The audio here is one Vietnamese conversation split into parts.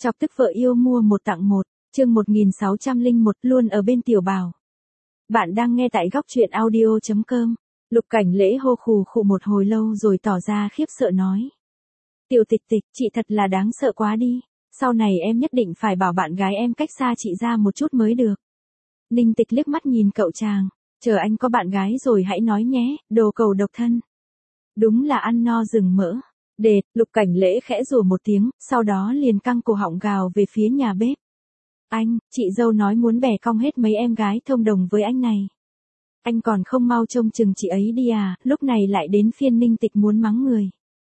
Chọc tức vợ yêu mua một tặng một, chương 1601 luôn ở bên Tiểu Bảo. Bạn đang nghe tại góc truyện audio.com. Lục Cảnh Lễ hô khù khụ một hồi lâu rồi tỏ ra khiếp sợ nói. Tiểu Tịch Tịch, chị thật là đáng sợ quá đi. Sau này em nhất định phải bảo bạn gái em cách xa chị ra một chút mới được. Ninh Tịch liếc mắt nhìn cậu chàng. Chờ anh có bạn gái rồi hãy nói nhé, đồ cầu độc thân. Đúng là ăn no rừng mỡ. Đệt, Lục Cảnh Lễ khẽ rủa một tiếng, sau đó liền căng cổ họng gào về phía nhà bếp. Anh, chị dâu nói muốn bẻ cong hết mấy em gái thông đồng với anh này. Anh còn không mau trông chừng chị ấy đi à, lúc này lại đến phiên Ninh Tịch muốn mắng người.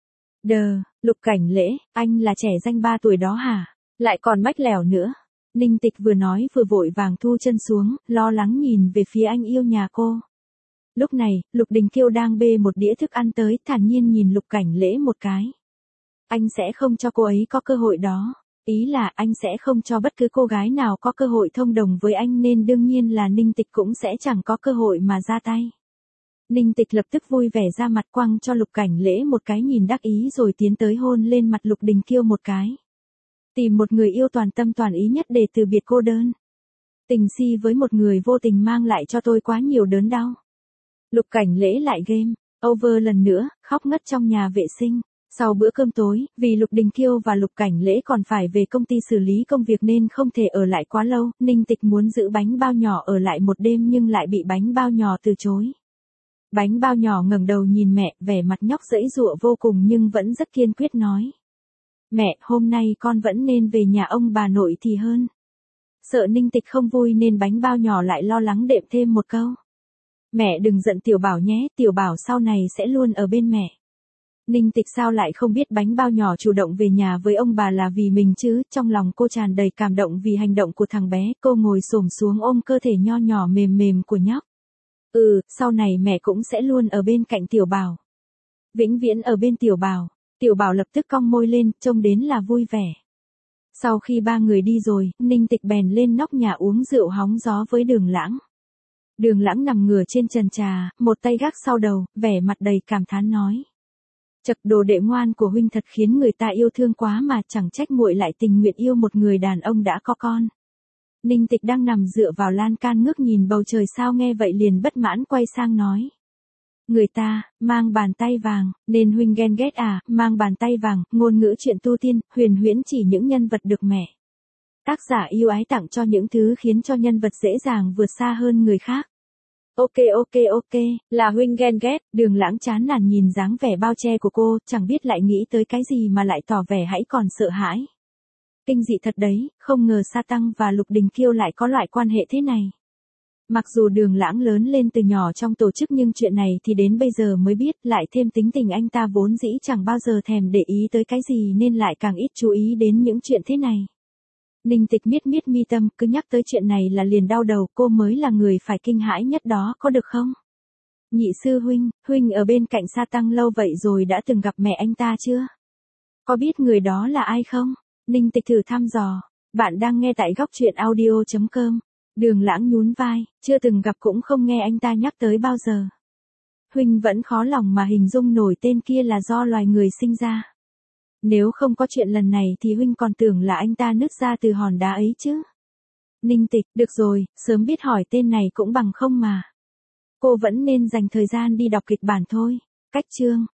Đờ, Lục Cảnh Lễ, anh là trẻ danh 3 tuổi đó hả? Lại còn mách lẻo nữa. Ninh Tịch vừa nói vừa vội vàng thu chân xuống, lo lắng nhìn về phía anh yêu nhà cô. Lúc này, Lục Đình Kiêu đang bê một đĩa thức ăn tới, thản nhiên nhìn Lục Cảnh Lễ một cái. Anh sẽ không cho cô ấy có cơ hội đó. Ý là anh sẽ không cho bất cứ cô gái nào có cơ hội thông đồng với anh nên đương nhiên là Ninh Tịch cũng sẽ chẳng có cơ hội mà ra tay. Ninh Tịch lập tức vui vẻ ra mặt quăng cho Lục Cảnh Lễ một cái nhìn đắc ý rồi tiến tới hôn lên mặt Lục Đình Kiêu một cái. Tìm một người yêu toàn tâm toàn ý nhất để từ biệt cô đơn. Tình si với một người vô tình mang lại cho tôi quá nhiều đớn đau. Lục Cảnh Lễ lại game over lần nữa, khóc ngất trong nhà vệ sinh. Sau bữa cơm tối, vì Lục Đình Kiêu và Lục Cảnh Lễ còn phải về công ty xử lý công việc nên không thể ở lại quá lâu, Ninh Tịch muốn giữ bánh bao nhỏ ở lại một đêm nhưng lại bị bánh bao nhỏ từ chối. Bánh bao nhỏ ngẩng đầu nhìn mẹ, vẻ mặt nhóc giãy giụa vô cùng nhưng vẫn rất kiên quyết nói. Mẹ, hôm nay con vẫn nên về nhà ông bà nội thì hơn. Sợ Ninh Tịch không vui nên bánh bao nhỏ lại lo lắng đệm thêm một câu. Mẹ đừng giận Tiểu Bảo nhé, Tiểu Bảo sau này sẽ luôn ở bên mẹ. Ninh Tịch sao lại không biết bánh bao nhỏ chủ động về nhà với ông bà là vì mình chứ, trong lòng cô tràn đầy cảm động vì hành động của thằng bé, cô ngồi xổm xuống ôm cơ thể nho nhỏ mềm mềm của nhóc. Sau này mẹ cũng sẽ luôn ở bên cạnh Tiểu Bảo. Vĩnh viễn ở bên Tiểu Bảo. Tiểu Bảo lập tức cong môi lên, trông đến là vui vẻ. Sau khi ba người đi rồi, Ninh Tịch bèn lên nóc nhà uống rượu hóng gió với Đường Lãng. Đường Lãng nằm ngửa trên trần trà, một tay gác sau đầu, vẻ mặt đầy cảm thán nói. Chậc, đồ đệ ngoan của huynh thật khiến người ta yêu thương quá mà, chẳng trách muội lại tình nguyện yêu một người đàn ông đã có con. Ninh Tịch đang nằm dựa vào lan can ngước nhìn bầu trời sao nghe vậy liền bất mãn quay sang nói. Người ta, mang bàn tay vàng, nên huynh ghen ghét à, mang bàn tay vàng, ngôn ngữ chuyện tu tiên, huyền huyễn chỉ những nhân vật được mẹ. Tác giả yêu ái tặng cho những thứ khiến cho nhân vật dễ dàng vượt xa hơn người khác. Ok, là huynh ghen ghét, Đường Lãng chán nản nhìn dáng vẻ bao che của cô, chẳng biết lại nghĩ tới cái gì mà lại tỏ vẻ hãy còn sợ hãi. Kinh dị thật đấy, không ngờ Sa Tăng và Lục Đình Kiêu lại có loại quan hệ thế này. Mặc dù Đường Lãng lớn lên từ nhỏ trong tổ chức nhưng chuyện này thì đến bây giờ mới biết, lại thêm tính tình anh ta vốn dĩ chẳng bao giờ thèm để ý tới cái gì nên lại càng ít chú ý đến những chuyện thế này. Ninh Tịch miết mi tâm, cứ nhắc tới chuyện này là liền đau đầu, cô mới là người phải kinh hãi nhất đó, có được không? Nhị sư huynh ở bên cạnh Sa Tăng lâu vậy rồi đã từng gặp mẹ anh ta chưa? Có biết người đó là ai không? Ninh Tịch thử thăm dò. Bạn đang nghe tại góc truyện audio.com. Đường Lãng nhún vai, chưa từng gặp cũng không nghe anh ta nhắc tới bao giờ. Huynh vẫn khó lòng mà hình dung nổi tên kia là do loài người sinh ra. Nếu không có chuyện lần này thì huynh còn tưởng là anh ta nứt ra từ hòn đá ấy chứ. Ninh Tịch, được rồi, sớm biết hỏi tên này cũng bằng không mà. Cô vẫn nên dành thời gian đi đọc kịch bản thôi. Cách chương.